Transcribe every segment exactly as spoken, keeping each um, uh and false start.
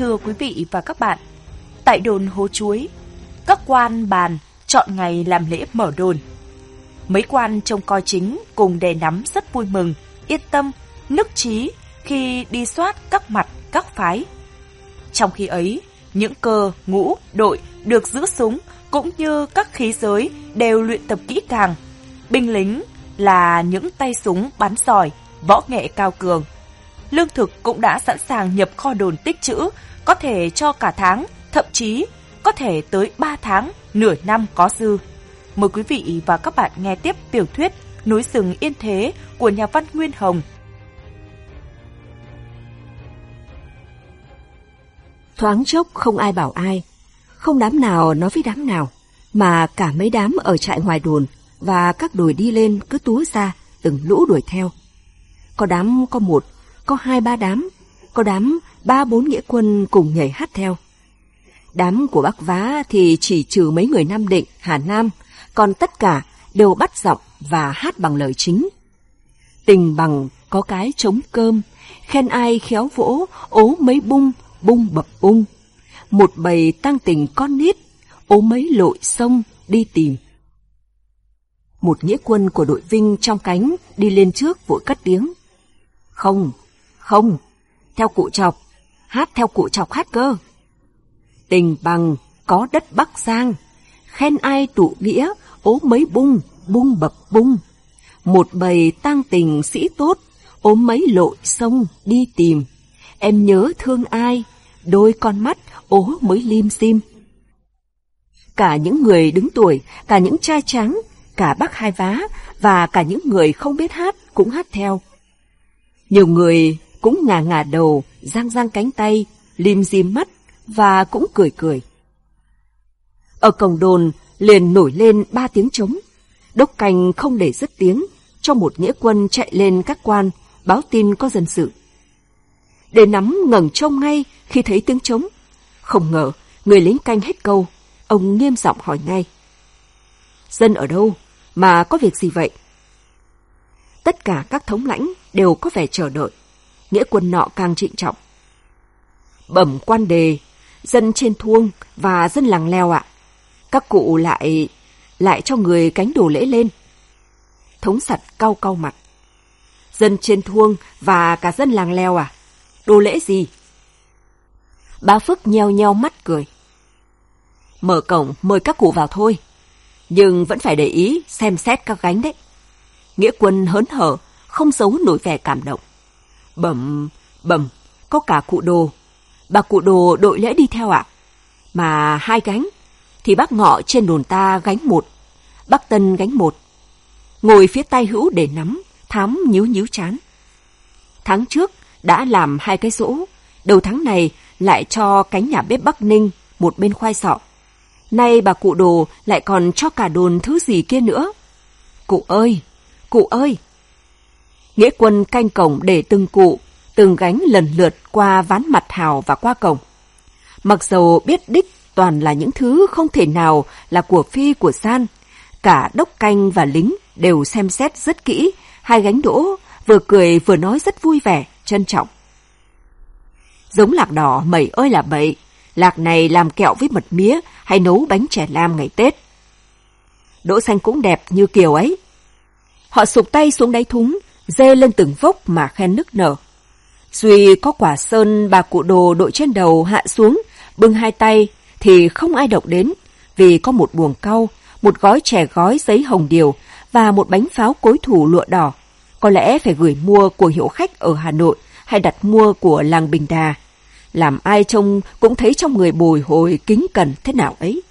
Thưa quý vị và các bạn, tại đồn Hố Chuối, các quan bàn chọn ngày làm lễ mở đồn. Mấy quan trông coi chính cùng đề nắm rất vui mừng, yên tâm, nức trí khi đi soát các mặt các phái. Trong khi ấy, những cơ, ngũ, đội được giữ súng cũng như các khí giới đều luyện tập kỹ càng. Binh lính là những tay súng bắn giỏi, võ nghệ cao cường. Lương thực cũng đã sẵn sàng nhập kho đồn tích trữ, có thể cho cả tháng, thậm chí có thể tới ba tháng, nửa năm có dư. Mời quý vị và các bạn nghe tiếp tiểu thuyết Núi rừng yên thế của nhà văn Nguyên Hồng. Thoáng chốc không ai bảo ai, không đám nào nói với đám nào, mà cả mấy đám ở trại ngoài đồn và các đồi đi lên cứ túa ra, từng lũ đuổi theo. Có đám có một, có hai ba đám, có đám ba bốn nghĩa quân cùng nhảy hát theo. Đám của Bác Vá thì chỉ trừ mấy người Nam Định, Hà Nam, còn tất cả đều bắt giọng và hát bằng lời chính. Tình bằng có cái trống cơm, khen ai khéo vỗ, ố mấy bung, bung bập bung. Một bầy tang tình con nít, ố mấy lội sông đi tìm. Một nghĩa quân của đội Vinh trong cánh đi lên trước vội cất tiếng. Không, không, theo cụ Chọc, hát theo cụ Chọc hát cơ. Tình bằng có đất Bắc Giang, khen ai tụ nghĩa, ố mấy bung, bung bập bung. Một bầy tang tình sĩ tốt, ố mấy lội sông đi tìm. Em nhớ thương ai, đôi con mắt ố mới lim dim. Cả những người đứng tuổi, cả những trai trắng, cả bác Hai Vá và cả những người không biết hát cũng hát theo. Nhiều người cũng ngả ngả đầu, giang giang cánh tay, lim dim mắt và cũng cười cười. Ở cổng đồn liền nổi lên ba tiếng trống. Đốc canh không để dứt tiếng, cho một nghĩa quân chạy lên các quan báo tin có dân sự. Để nắm ngẩng trông ngay khi thấy tiếng trống. Không ngờ người lính canh hết câu, ông nghiêm giọng hỏi ngay. Dân ở đâu mà có việc gì vậy? Tất cả các thống lãnh đều có vẻ chờ đợi. Nghĩa quân nọ càng trịnh trọng. Bẩm quan đề, dân trên Thuông và dân làng Leo ạ. Các cụ lại lại cho người cánh đồ lễ lên. Thống sặt cau cau mặt. Dân trên Thuông và cả dân làng Leo à? Đồ lễ gì? Bá Phước nheo nheo mắt cười. Mở cổng mời các cụ vào thôi, nhưng vẫn phải để ý xem xét các gánh đấy. Nghĩa quân hớn hở, không giấu nổi vẻ cảm động. Bẩm, bẩm, có cả cụ Đồ. Bà cụ Đồ đội lễ đi theo ạ. Mà hai gánh, thì bác Ngọ trên đồn ta gánh một, bác Tân gánh một. Ngồi phía tay hữu để nắm, Thám nhíu nhíu chán. Tháng trước đã làm hai cái giỗ, đầu tháng này lại cho cánh nhà bếp Bắc Ninh một bên khoai sọ. Nay bà cụ Đồ lại còn cho cả đồn thứ gì kia nữa. Cụ ơi, cụ ơi! Nghĩa quân canh cổng để từng cụ, từng gánh lần lượt qua ván mặt hào và qua cổng. Mặc dầu biết đích toàn là những thứ không thể nào là của Phi của San, cả đốc canh và lính đều xem xét rất kỹ hai gánh đỗ, vừa cười vừa nói rất vui vẻ, trân trọng. Giống lạc đỏ mẩy ơi là bậy, lạc này làm kẹo với mật mía hay nấu bánh chè lam ngày Tết. Đỗ xanh cũng đẹp như Kiều ấy. Họ sụp tay xuống đáy thúng, dê lên từng vốc mà khen nức nở. Duy có quả sơn bà cụ Đồ đội trên đầu hạ xuống, bưng hai tay thì không ai động đến, vì có một buồng cau, một gói chè gói giấy hồng điều và một bánh pháo cối thủ lụa đỏ. Có lẽ phải gửi mua của hiệu khách ở Hà Nội hay đặt mua của làng Bình Đà. Làm ai trông cũng thấy trong người bồi hồi kính cẩn thế nào ấy.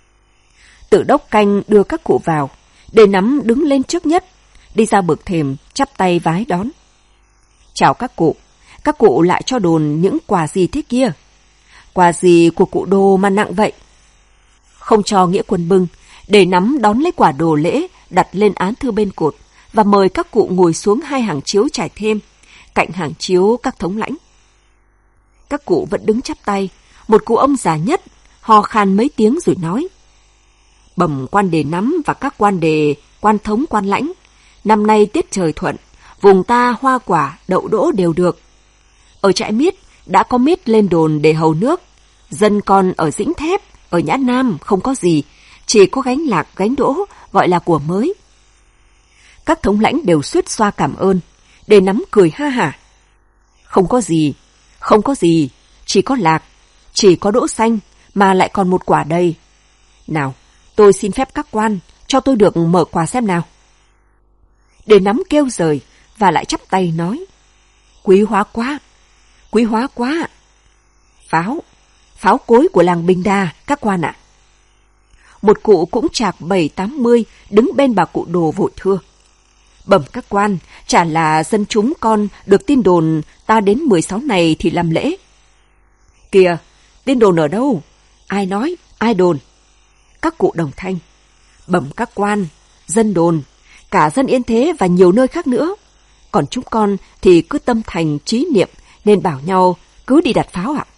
Tự đốc canh đưa các cụ vào, để nắm đứng lên trước nhất, đi ra bậc thềm chắp tay vái đón. Chào các cụ, các cụ lại cho đồn những quà gì thế kia? Quà gì của cụ Đồ mà nặng vậy? Không cho nghĩa quân bưng, để nắm đón lấy quả đồ lễ đặt lên án thư bên cột và mời các cụ ngồi xuống hai hàng chiếu trải thêm, cạnh hàng chiếu các thống lãnh. Các cụ vẫn đứng chắp tay, một cụ ông già nhất hò khan mấy tiếng rồi nói. Bẩm quan đề nắm và các quan đề, quan thống, quan lãnh, năm nay tiết trời thuận, vùng ta hoa quả, đậu đỗ đều được. Ở trại Miết đã có mít lên đồn để hầu nước. Dân con ở Dĩnh Thép, ở Nhã Nam không có gì, chỉ có gánh lạc gánh đỗ gọi là của mới. Các thống lãnh đều suýt xoa cảm ơn, để nắm cười ha hả. Không có gì, không có gì, chỉ có lạc, chỉ có đỗ xanh mà lại còn một quả đầy. Nào, tôi xin phép các quan, cho tôi được mở quà xem nào. Để nắm kêu rời và lại chắp tay nói, quý hóa quá, quý hóa quá. Pháo, pháo cối của làng Bình Đà, các quan ạ. Một cụ cũng chạc bảy tám mươi đứng bên bà cụ Đồ vội thưa. Bẩm các quan, chả là dân chúng con được tin đồn ta đến mười sáu này thì làm lễ. Kìa, tin đồn ở đâu? Ai nói, ai đồn? Các cụ đồng thanh. Bẩm các quan, dân đồn, cả dân Yên Thế và nhiều nơi khác nữa. Còn chúng con thì cứ tâm thành trí niệm nên bảo nhau cứ đi đặt pháo ạ.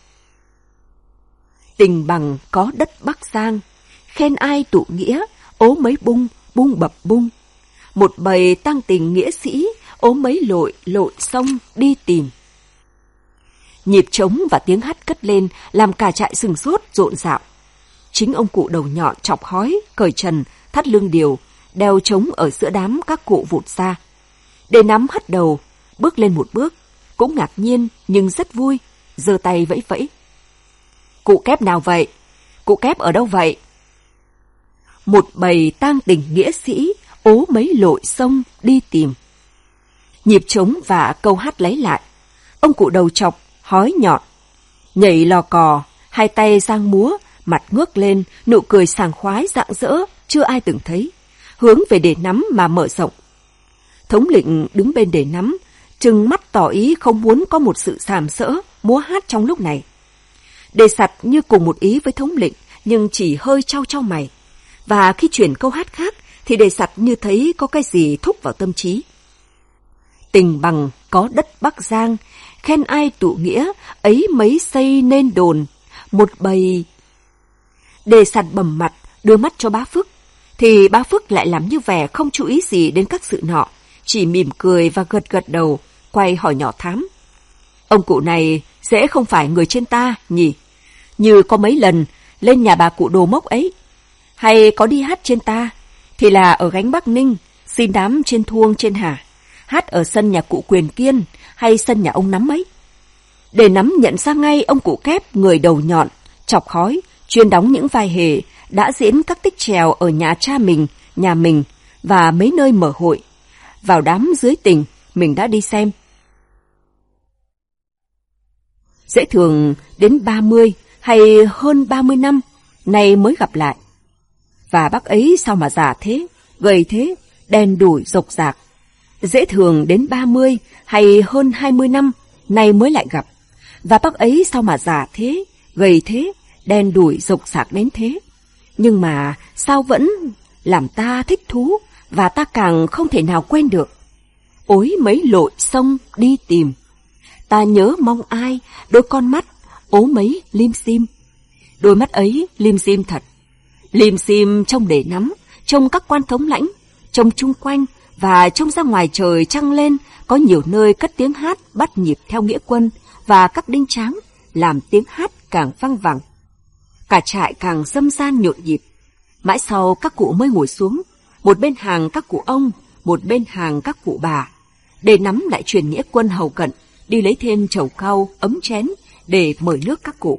Tình bằng có đất Bắc Giang, khen ai tụ nghĩa, ố mấy bung, bung bập bung. Một bầy tăng tình nghĩa sĩ, ố mấy lội, lội sông đi tìm. Nhịp trống và tiếng hát cất lên làm cả trại sừng sốt rộn rạo. Chính ông cụ đầu nhọn chọc hói, cởi trần, thắt lưng điều, đeo trống ở giữa đám các cụ vụt ra. Để nắm hất đầu, bước lên một bước, cũng ngạc nhiên nhưng rất vui, giơ tay vẫy vẫy. Cụ kép nào vậy? Cụ kép ở đâu vậy? Một bầy tang tình nghĩa sĩ, ố mấy lội sông đi tìm. Nhịp trống và câu hát lấy lại. Ông cụ đầu chọc, hói nhọn, nhảy lò cò, hai tay giang múa, mặt ngước lên, nụ cười sảng khoái rạng rỡ, chưa ai từng thấy, hướng về để nắm mà mở rộng. Thống lĩnh đứng bên để nắm, trừng mắt tỏ ý không muốn có một sự sàm sỡ, múa hát trong lúc này. Đề sặt như cùng một ý với thống lĩnh, nhưng chỉ hơi trao trao mày. Và khi chuyển câu hát khác, thì đề sặt như thấy có cái gì thúc vào tâm trí. Tình bằng có đất Bắc Giang, khen ai tụ nghĩa, ấy mấy xây nên đồn, một bầy. Đề sặt bầm mặt, đưa mắt cho bá Phước, thì bá Phước lại làm như vẻ không chú ý gì đến các sự nọ, chỉ mỉm cười và gật gật đầu, quay hỏi nhỏ thám. Ông cụ này dễ không phải người trên ta, nhỉ? Như có mấy lần lên nhà bà cụ Đồ Mốc ấy, hay có đi hát trên ta, thì là ở gánh Bắc Ninh, xin đám trên Thuông trên Hà, hát ở sân nhà cụ Quyền Kiên hay sân nhà ông Nắm ấy. Để nắm nhận ra ngay ông cụ kép người đầu nhọn, chọc khói, chuyên đóng những vai hề, đã diễn các tích trèo ở nhà cha mình, nhà mình và mấy nơi mở hội. Vào đám dưới tình, mình đã đi xem. Dễ thường đến ba mươi hay hơn ba mươi năm, nay mới gặp lại. Và bác ấy sao mà già thế, gầy thế, đen đủi rộc rạc. Dễ thường đến ba mươi hay hơn hai mươi năm, nay mới lại gặp. Và bác ấy sao mà già thế, gầy thế, đen đủi rộc rạc đến thế. Nhưng mà sao vẫn làm ta thích thú và ta càng không thể nào quên được. Ối mấy lội sông đi tìm, ta nhớ mong ai, đôi con mắt, ố mấy lim sim. Đôi mắt ấy lim sim thật. Lim sim trông để nắm, trông các quan thống lãnh, trông chung quanh và trông ra ngoài trời trăng lên, có nhiều nơi cất tiếng hát bắt nhịp theo nghĩa quân và các đinh tráng, làm tiếng hát càng vang vẳng. Cả trại càng râm ran nhộn nhịp. Mãi sau các cụ mới ngồi xuống, một bên hàng các cụ ông, một bên hàng các cụ bà. Để nắm lại truyền nghĩa quân hầu cận, đi lấy thêm chầu cau, ấm chén để mời nước các cụ.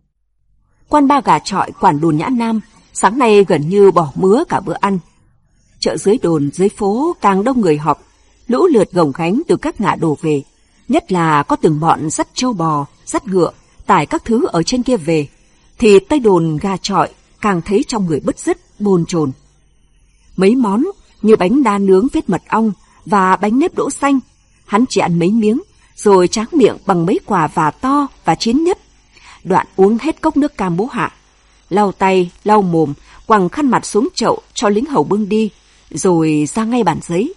Quan ba gà trọi quản đồn Nhã Nam, sáng nay gần như bỏ mứa cả bữa ăn. Chợ dưới đồn, dưới phố càng đông người họp, lũ lượt gồng gánh từ các ngã đổ về. Nhất là có từng bọn dắt trâu bò, dắt ngựa, tải các thứ ở trên kia về, thì tây đồn gà trọi càng thấy trong người bứt rứt, bồn chồn. Mấy món như bánh đa nướng viết mật ong và bánh nếp đỗ xanh, hắn chỉ ăn mấy miếng, rồi tráng miệng bằng mấy quả vả to và chín nhất. Đoạn uống hết cốc nước cam bố hạ, lau tay, lau mồm, quẳng khăn mặt xuống chậu cho lính hầu bưng đi, rồi ra ngay bàn giấy.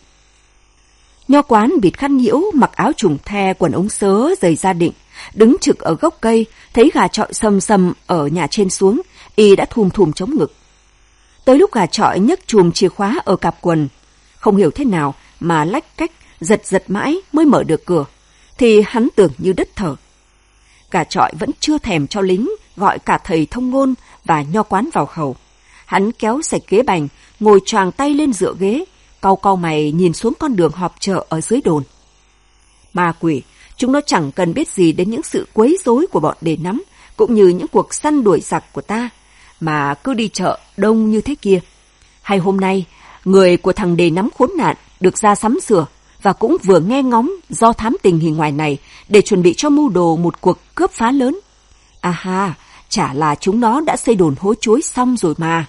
Nho quán bịt khăn nhiễu, mặc áo trùng the, quần ống sớ, giày da định, đứng trực ở gốc cây, thấy gà trọi sầm sầm ở nhà trên xuống, y đã thùm thùm chống ngực. Tới lúc gà trọi nhấc chùm chìa khóa ở cặp quần, không hiểu thế nào mà lách cách, giật giật mãi mới mở được cửa, thì hắn tưởng như đứt thở. Gà chọi vẫn chưa thèm cho lính gọi cả thầy thông ngôn và nho quán vào hầu. Hắn kéo sạch ghế bành, ngồi choàng tay lên dựa ghế, cau cau mày nhìn xuống con đường họp chợ ở dưới đồn. Ma quỷ, chúng nó chẳng cần biết gì đến những sự quấy rối của bọn đề nắm, cũng như những cuộc săn đuổi giặc của ta, mà cứ đi chợ đông như thế kia. Hay hôm nay, người của thằng đề nắm khốn nạn được ra sắm sửa và cũng vừa nghe ngóng do thám tình hình ngoài này để chuẩn bị cho mưu đồ một cuộc cướp phá lớn. À ha, chả là chúng nó đã xây đồn hố chuối xong rồi mà.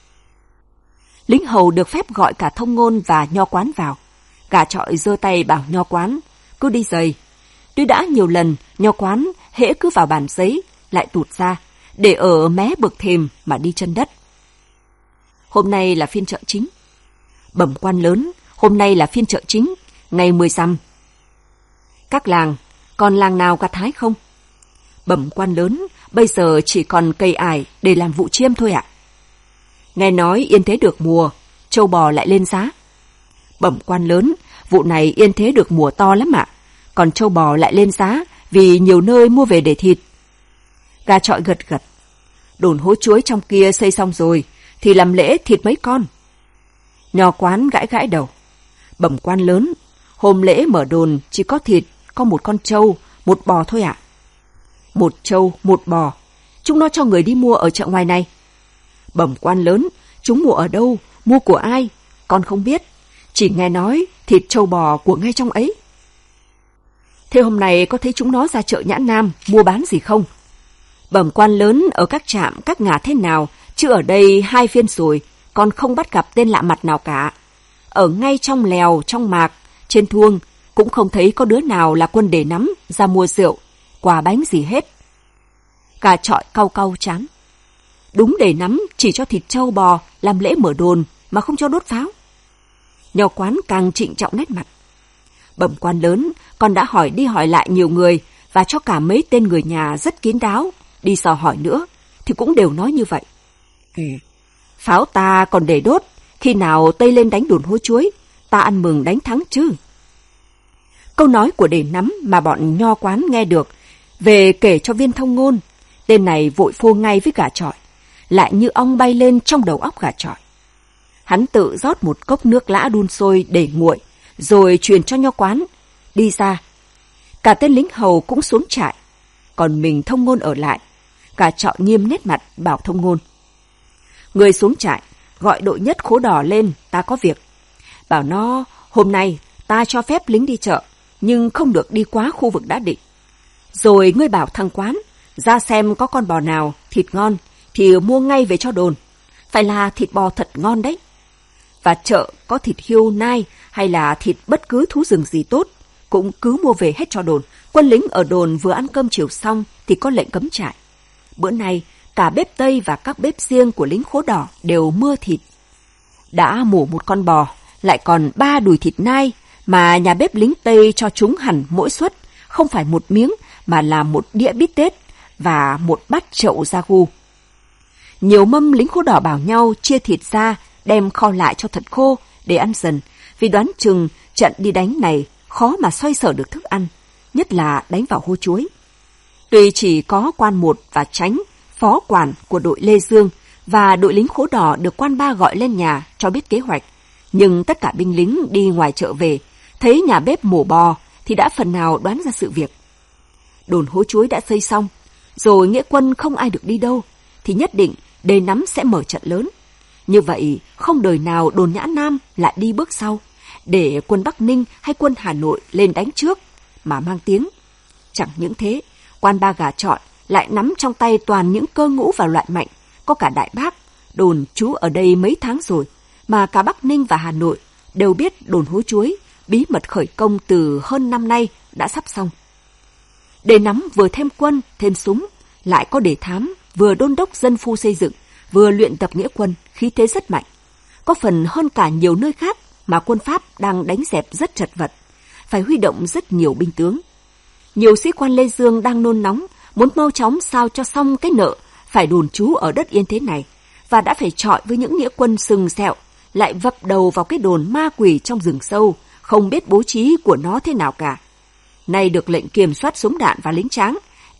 Lính hầu được phép gọi cả thông ngôn và nho quán vào. Gà chọi giơ tay bảo nho quán, cứ đi giày. Tuy đã nhiều lần, nho quán hễ cứ vào bàn giấy, lại tụt ra, để ở mé bậc thềm mà đi chân đất. Hôm nay là phiên chợ chính. Bẩm quan lớn, hôm nay là phiên chợ chính, ngày mười rằm. Các làng, còn làng nào gặt hái không? Bẩm quan lớn, bây giờ chỉ còn cây ải để làm vụ chiêm thôi ạ. Nghe nói yên thế được mùa, trâu bò lại lên giá. Bẩm quan lớn, vụ này yên thế được mùa to lắm ạ, còn trâu bò lại lên giá vì nhiều nơi mua về để thịt. Gà chọi gật gật. Đồn hố chuối trong kia xây xong rồi, thì làm lễ thịt mấy con. Nho quán gãi gãi đầu. Bẩm quan lớn, hôm lễ mở đồn chỉ có thịt, có một con trâu, một bò thôi ạ. Một trâu, một bò, chúng nó cho người đi mua ở chợ ngoài này. Bẩm quan lớn, chúng mua ở đâu, mua của ai, con không biết, chỉ nghe nói thịt trâu bò của ngay trong ấy. Thế hôm nay có thấy chúng nó ra chợ Nhã Nam mua bán gì không? Bẩm quan lớn, ở các trạm, các ngả thế nào, chứ ở đây hai phiên rồi, con không bắt gặp tên lạ mặt nào cả. Ở ngay trong lèo, trong mạc, trên thuông, cũng không thấy có đứa nào là quân đề nắm ra mua rượu, quà bánh gì hết. Gà chọi cau cau chán. Đúng đề nắm chỉ cho thịt trâu bò làm lễ mở đồn mà không cho đốt pháo. Nho quán càng trịnh trọng nét mặt. Bẩm quan lớn, con đã hỏi đi hỏi lại nhiều người và cho cả mấy tên người nhà rất kín đáo đi dò hỏi nữa, thì cũng đều nói như vậy. Ừ. Pháo ta còn để đốt, khi nào Tây lên đánh đồn hố chuối, ta ăn mừng đánh thắng chứ. Câu nói của đề nắm mà bọn nho quán nghe được về kể cho viên thông ngôn, tên này vội phô ngay với gà chọi, lại như ong bay lên trong đầu óc gà chọi. Hắn tự rót một cốc nước lã đun sôi để nguội, rồi truyền cho nho quán, đi ra. Cả tên lính hầu cũng xuống trại, còn mình thông ngôn ở lại. Gà chọi nghiêm nét mặt bảo thông ngôn. Người xuống trại, gọi đội nhất khố đỏ lên, ta có việc. Bảo nó, hôm nay ta cho phép lính đi chợ, nhưng không được đi quá khu vực đã định. Rồi ngươi bảo thằng quán, ra xem có con bò nào, thịt ngon, thì mua ngay về cho đồn. Phải là thịt bò thật ngon đấy. Và chợ có thịt hươu nai hay là thịt bất cứ thú rừng gì tốt, cũng cứ mua về hết cho đồn. Quân lính ở đồn vừa ăn cơm chiều xong thì có lệnh cấm trại. Bữa nay, cả bếp Tây và các bếp riêng của lính khố đỏ đều mưa thịt. Đã mổ một con bò, lại còn ba đùi thịt nai mà nhà bếp lính Tây cho chúng hẳn mỗi suất, không phải một miếng mà là một đĩa bít tết và một bát chậu ragu. Nhiều mâm lính khố đỏ bảo nhau chia thịt ra, đem kho lại cho thật khô để ăn dần, vì đoán chừng trận đi đánh này khó mà xoay sở được thức ăn, nhất là đánh vào hố chuối. Tuy chỉ có quan một và Chánh, phó quản của đội Lê Dương và đội lính khố đỏ được quan ba gọi lên nhà cho biết kế hoạch, nhưng tất cả binh lính đi ngoài chợ về, thấy nhà bếp mổ bò thì đã phần nào đoán ra sự việc. Đồn hố chuối đã xây xong, rồi nghĩa quân không ai được đi đâu, thì nhất định đề nắm sẽ mở trận lớn. Như vậy không đời nào đồn Nhã Nam lại đi bước sau, để quân Bắc Ninh hay quân Hà Nội lên đánh trước mà mang tiếng. Chẳng những thế, quan ba gà chọi lại nắm trong tay toàn những cơ ngũ và loại mạnh, có cả Đại Bác, đồn trú ở đây mấy tháng rồi, mà cả Bắc Ninh và Hà Nội đều biết đồn hố chuối bí mật khởi công từ hơn năm nay đã sắp xong. Để nắm vừa thêm quân, thêm súng, lại có đề thám, vừa đôn đốc dân phu xây dựng, vừa luyện tập nghĩa quân, khí thế rất mạnh. Có phần hơn cả nhiều nơi khác mà quân Pháp đang đánh dẹp rất chật vật, phải huy động rất nhiều binh tướng. Nhiều sĩ quan Lê Dương đang nôn nóng, muốn mau chóng sao cho xong cái nợ phải đồn trú ở đất yên thế này, và đã phải chọi với những nghĩa quân sừng sẹo, lại vập đầu vào cái đồn ma quỷ trong rừng sâu, không biết bố trí của nó thế nào cả. Nay được lệnh kiểm soát súng đạn và lính tráng,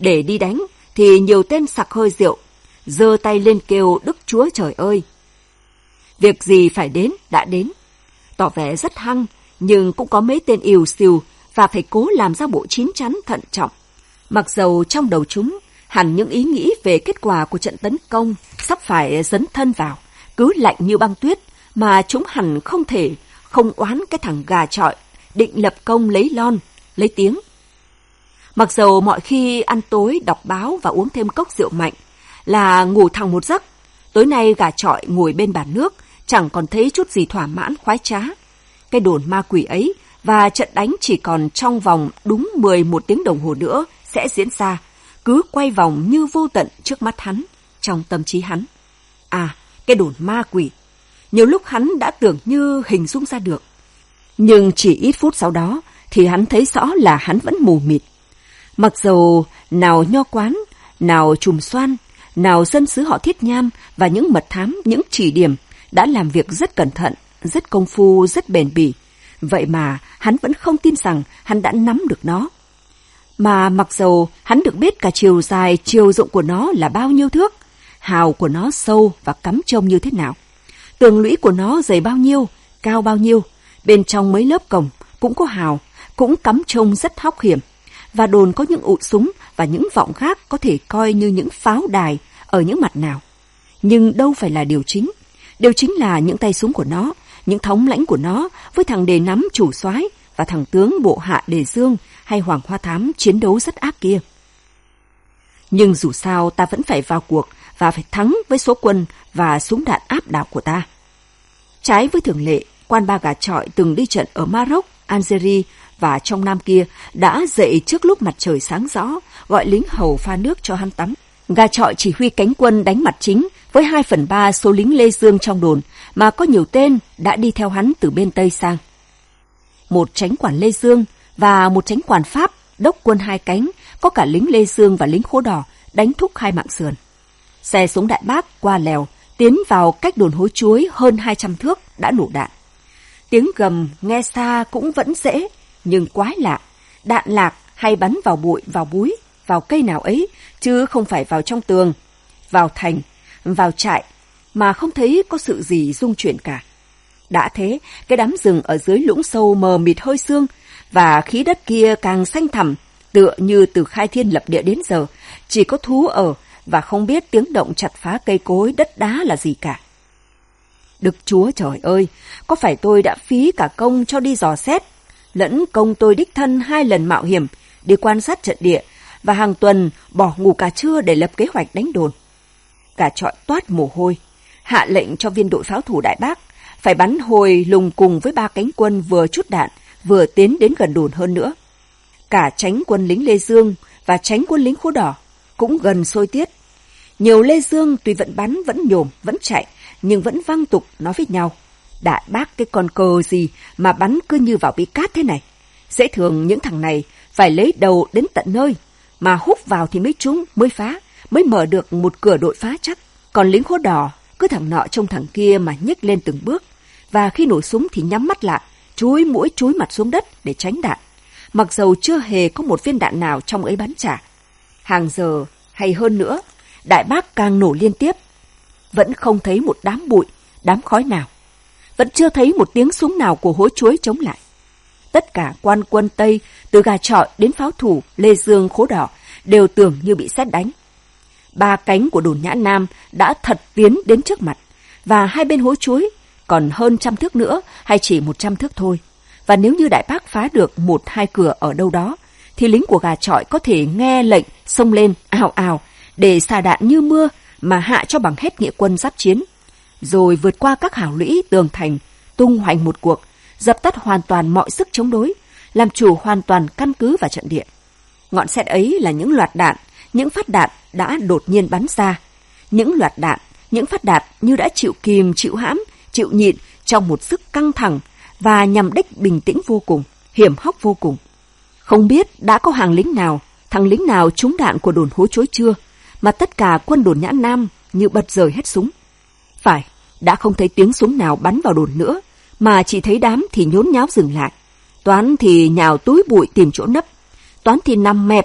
để đi đánh thì nhiều tên sặc hơi rượu, giơ tay lên kêu Đức Chúa Trời ơi. Việc gì phải đến đã đến, tỏ vẻ rất hăng, nhưng cũng có mấy tên ìu xìu và phải cố làm ra bộ chín chắn thận trọng. Mặc dầu trong đầu chúng hẳn những ý nghĩ về kết quả của trận tấn công sắp phải dấn thân vào, cứ lạnh như băng tuyết, mà chúng hẳn không thể không oán cái thằng gà chọi định lập công lấy lon, lấy tiếng. Mặc dầu mọi khi ăn tối, đọc báo và uống thêm cốc rượu mạnh là ngủ thẳng một giấc, tối nay gà chọi ngồi bên bàn nước chẳng còn thấy chút gì thỏa mãn khoái trá. Cái đồn ma quỷ ấy và trận đánh chỉ còn trong vòng đúng mười một tiếng đồng hồ nữa sẽ diễn ra, cứ quay vòng như vô tận trước mắt hắn, trong tâm trí hắn. À, cái đồn ma quỷ, nhiều lúc hắn đã tưởng như hình dung ra được. Nhưng chỉ ít phút sau đó thì hắn thấy rõ là hắn vẫn mù mịt. Mặc dầu nào nho quán, nào trùm xoan, nào dân xứ họ Thiết Nham và những mật thám, những chỉ điểm đã làm việc rất cẩn thận, rất công phu, rất bền bỉ, vậy mà hắn vẫn không tin rằng hắn đã nắm được nó. Mà mặc dầu hắn được biết cả chiều dài, chiều rộng của nó là bao nhiêu thước, hào của nó sâu và cắm trông như thế nào, tường lũy của nó dày bao nhiêu, cao bao nhiêu, bên trong mấy lớp cổng cũng có hào, cũng cắm trông rất hóc hiểm, và đồn có những ụ súng và những vọng gác có thể coi như những pháo đài ở những mặt nào. Nhưng đâu phải là điều chính. Điều chính là những tay súng của nó, những thống lãnh của nó với thằng đề nắm chủ soái và thằng tướng bộ hạ Đề Dương hay Hoàng Hoa Thám chiến đấu rất ác kia. Nhưng dù sao ta vẫn phải vào cuộc và phải thắng với số quân và súng đạn áp đảo của ta. Trái với thường lệ, quan ba gà chọi từng đi trận ở Maroc, Algeria và trong Nam kia đã dậy trước lúc mặt trời sáng rõ, gọi lính hầu pha nước cho hắn tắm. Gà chọi chỉ huy cánh quân đánh mặt chính với hai phần ba số lính Lê Dương trong đồn, mà có nhiều tên đã đi theo hắn từ bên Tây sang. Một chánh quản Lê Dương và một chánh quản Pháp đốc quân hai cánh, có cả lính Lê Dương và lính Khố Đỏ đánh thúc hai mạng sườn. Xe súng Đại Bác qua lèo tiến vào cách đồn Hối Chuối hơn hai trăm thước đã nổ đạn. Tiếng gầm nghe xa cũng vẫn dễ, nhưng quái lạ, đạn lạc hay bắn vào bụi, vào búi, vào cây nào ấy, chứ không phải vào trong tường, vào thành, vào trại, mà không thấy có sự gì rung chuyển cả. Đã thế, cái đám rừng ở dưới lũng sâu mờ mịt hơi sương, và khí đất kia càng xanh thẳm, tựa như từ khai thiên lập địa đến giờ, chỉ có thú ở và không biết tiếng động chặt phá cây cối đất đá là gì cả. Đức Chúa Trời ơi, có phải tôi đã phí cả công cho đi dò xét, lẫn công tôi đích thân hai lần mạo hiểm đi quan sát trận địa và hàng tuần bỏ ngủ cả trưa để lập kế hoạch đánh đồn. Gà chọi toát mồ hôi, hạ lệnh cho viên đội pháo thủ Đại Bác phải bắn hồi lùng cùng với ba cánh quân vừa trút đạn, vừa tiến đến gần đồn hơn nữa. Cả chánh quân lính Lê Dương và chánh quân lính Khố Đỏ cũng gần sôi tiết. Nhiều Lê Dương tuy vẫn bắn, vẫn nhổm, vẫn chạy, nhưng vẫn văng tục nói với nhau: Đại Bác cái con cờ gì mà bắn cứ như vào bị cát thế này. Dễ thường những thằng này phải lấy đầu đến tận nơi, mà hút vào thì mới trúng, mới phá, mới mở được một cửa đội phá chắc. Còn lính Khố Đỏ cứ thằng nọ trông thằng kia mà nhích lên từng bước, và khi nổ súng thì nhắm mắt lại, chúi mũi chúi mặt xuống đất để tránh đạn, mặc dầu chưa hề có một viên đạn nào trong ấy bắn trả. Hàng giờ hay hơn nữa, Đại Bác càng nổ liên tiếp, vẫn không thấy một đám bụi, đám khói nào, vẫn chưa thấy một tiếng súng nào của Hối Chuối chống lại. Tất cả quan quân Tây, từ gà chọi đến pháo thủ Lê Dương, Khố Đỏ, đều tưởng như bị sét đánh. Ba cánh của đồn Nhã Nam đã thật tiến đến trước mặt, và hai bên Hối Chuối còn hơn trăm thước nữa hay chỉ một trăm thước thôi. Và nếu như Đại Bác phá được một hai cửa ở đâu đó, thì lính của gà chọi có thể nghe lệnh xông lên ào ào để xả đạn như mưa mà hạ cho bằng hết nghĩa quân giáp chiến, rồi vượt qua các hào lũy tường thành, tung hoành một cuộc, dập tắt hoàn toàn mọi sức chống đối, làm chủ hoàn toàn căn cứ và trận địa. Ngọn sét ấy là những loạt đạn, những phát đạn đã đột nhiên bắn ra, những loạt đạn, những phát đạn như đã chịu kìm, chịu hãm, chịu nhịn trong một sức căng thẳng và nhằm đích bình tĩnh vô cùng, hiểm hóc vô cùng. Không biết đã có hàng lính nào, thằng lính nào trúng đạn của đồn Hối Chuối chưa, mà tất cả quân đồn Nhã Nam như bật rời hết súng. Phải, đã không thấy tiếng súng nào bắn vào đồn nữa, mà chỉ thấy đám thì nhốn nháo dừng lại, toán thì nhào túi bụi tìm chỗ nấp, toán thì nằm mẹp,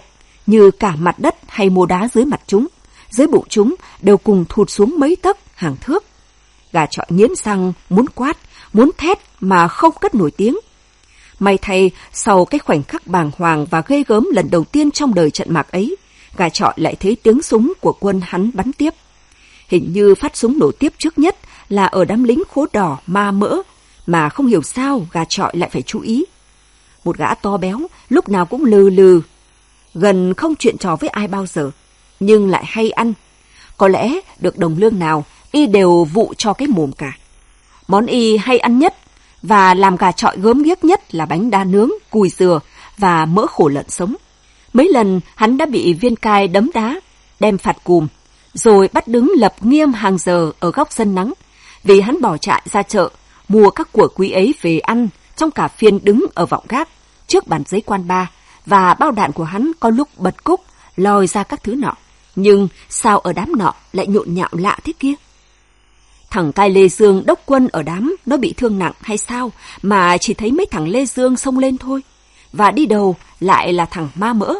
như cả mặt đất hay mô đá dưới mặt chúng, dưới bụng chúng đều cùng thụt xuống mấy tấc hàng thước. Gà chọi nghiến răng, muốn quát, muốn thét mà không cất nổi tiếng. May thay, sau cái khoảnh khắc bàng hoàng và ghê gớm lần đầu tiên trong đời trận mạc ấy, gà chọi lại thấy tiếng súng của quân hắn bắn tiếp. Hình như phát súng nổ tiếp trước nhất là ở đám lính khố đỏ ma mỡ, mà không hiểu sao gà chọi lại phải chú ý. Một gã to béo, lúc nào cũng lừ lừ, gần không chuyện trò với ai bao giờ, nhưng lại hay ăn. Có lẽ được đồng lương nào, y đều vụ cho cái mồm cả. Món y hay ăn nhất và làm gà chọi gớm ghiếc nhất là bánh đa nướng, cùi dừa và mỡ khổ lợn sống. Mấy lần hắn đã bị viên cai đấm đá, đem phạt cùm, rồi bắt đứng lập nghiêm hàng giờ ở góc sân nắng, vì hắn bỏ trại ra chợ, mua các của quý ấy về ăn trong cả phiên đứng ở vọng gác, trước bàn giấy quan ba, và bao đạn của hắn có lúc bật cúc, lòi ra các thứ nọ. Nhưng sao ở đám nọ lại nhộn nhạo lạ thế kia? Thằng cai Lê Dương đốc quân ở đám nó bị thương nặng hay sao mà chỉ thấy mấy thằng Lê Dương xông lên thôi, và đi đầu lại là thằng ma mỡ.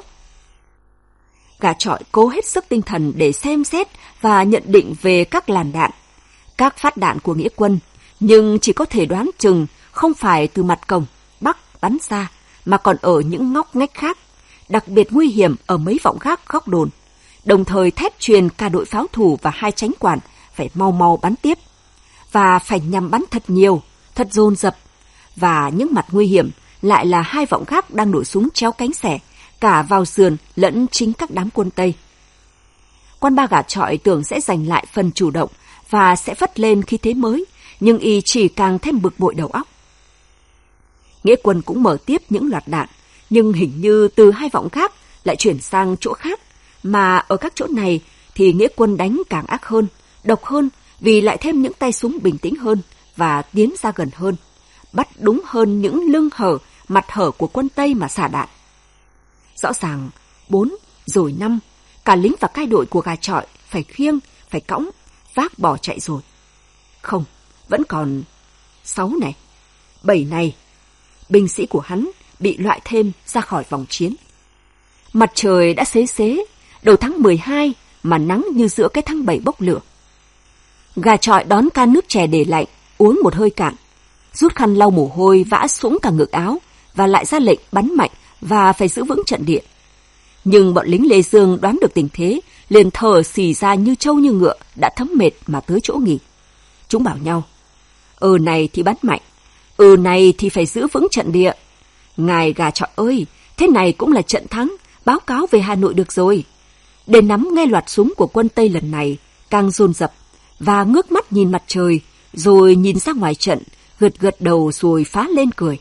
Gà chọi cố hết sức tinh thần để xem xét và nhận định về các làn đạn, các phát đạn của nghĩa quân, nhưng chỉ có thể đoán chừng không phải từ mặt cổng bắc bắn ra, mà còn ở những ngóc ngách khác, đặc biệt nguy hiểm ở mấy vọng gác góc đồn, đồng thời thét truyền cả đội pháo thủ và hai chánh quản phải mau mau bắn tiếp, và phải nhằm bắn thật nhiều, thật dồn dập. Và những mặt nguy hiểm lại là hai vọng gác đang nổ súng chéo cánh xẻ, cả vào sườn lẫn chính các đám quân Tây. Quan ba gà chọi tưởng sẽ giành lại phần chủ động và sẽ vất lên khi thế mới, nhưng y chỉ càng thêm bực bội đầu óc. Nghĩa quân cũng mở tiếp những loạt đạn, nhưng hình như từ hai vọng gác lại chuyển sang chỗ khác, mà ở các chỗ này thì nghĩa quân đánh càng ác hơn, độc hơn, vì lại thêm những tay súng bình tĩnh hơn và tiến ra gần hơn, bắt đúng hơn những lưng hở, mặt hở của quân Tây mà xả đạn. Rõ ràng, bốn, rồi năm, cả lính và cai đội của gà chọi phải khiêng, phải cõng, vác bỏ chạy rồi. Không, vẫn còn sáu này, bảy này, binh sĩ của hắn bị loại thêm ra khỏi vòng chiến. Mặt trời đã xế xế, đầu tháng mười hai mà nắng như giữa cái tháng bảy bốc lửa. Gà chọi đón can nước chè để lạnh, uống một hơi cạn, rút khăn lau mồ hôi vã sũng cả ngực áo và lại ra lệnh bắn mạnh và phải giữ vững trận địa. Nhưng bọn lính Lê Dương đoán được tình thế, liền thở xì ra như trâu như ngựa, đã thấm mệt mà tới chỗ nghỉ. Chúng bảo nhau, ừ này thì bắn mạnh, ừ này thì phải giữ vững trận địa. Ngài gà chọi ơi, thế này cũng là trận thắng, báo cáo về Hà Nội được rồi. Để nắm nghe loạt súng của quân Tây lần này càng dồn dập, và ngước mắt nhìn mặt trời, rồi nhìn ra ngoài trận, gật gật đầu rồi phá lên cười.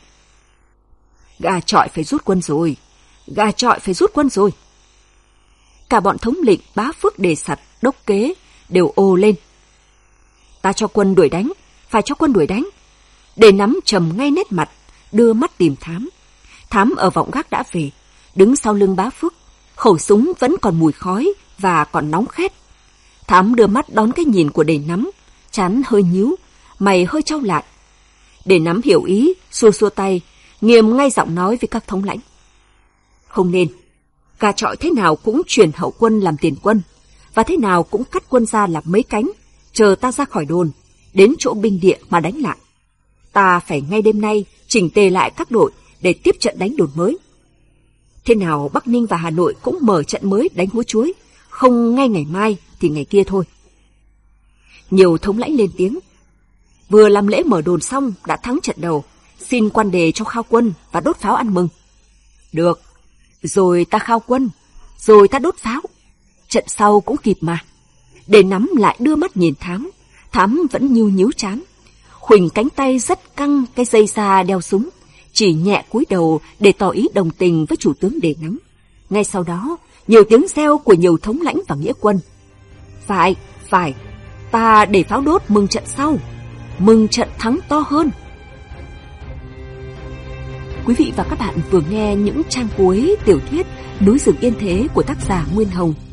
Gà chọi phải rút quân rồi, gà chọi phải rút quân rồi. Cả bọn thống lĩnh Bá Phước, Đề Sặt, Đốc Kế đều ồ lên. Ta cho quân đuổi đánh, phải cho quân đuổi đánh. Để nắm trầm ngay nét mặt, đưa mắt tìm Thám. Thám ở vọng gác đã về, đứng sau lưng Bá Phước, khẩu súng vẫn còn mùi khói và còn nóng khét. Thám đưa mắt đón cái nhìn của Đề Nắm, trán hơi nhíu, mày hơi trao lại. Đề Nắm hiểu ý, xua xua tay, nghiêm ngay giọng nói với các thống lãnh. Không nên, gà chọi thế nào cũng chuyển hậu quân làm tiền quân, và thế nào cũng cắt quân ra làm mấy cánh, chờ ta ra khỏi đồn, đến chỗ binh địa mà đánh lại. Ta phải ngay đêm nay chỉnh tề lại các đội để tiếp trận đánh đồn mới. Thế nào Bắc Ninh và Hà Nội cũng mở trận mới đánh Hố Chuối, không ngay ngày mai thì ngày kia thôi. Nhiều thống lãnh lên tiếng. Vừa làm lễ mở đồn xong đã thắng trận đầu, xin quan đề cho khao quân và đốt pháo ăn mừng. Được, rồi ta khao quân, rồi ta đốt pháo. Trận sau cũng kịp mà. Để Nắm lại đưa mắt nhìn Thám, Thám vẫn nhíu nhíu trán. Khuỳnh cánh tay rất căng cái dây da đeo súng, chỉ nhẹ cúi đầu để tỏ ý đồng tình với chủ tướng Đề Nắm. Ngay sau đó, nhiều tiếng reo của nhiều thống lãnh và nghĩa quân. Phải, phải, ta để pháo đốt mừng trận sau, mừng trận thắng to hơn. Quý vị và các bạn vừa nghe những trang cuối tiểu thuyết Núi Rừng Yên Thế của tác giả Nguyên Hồng.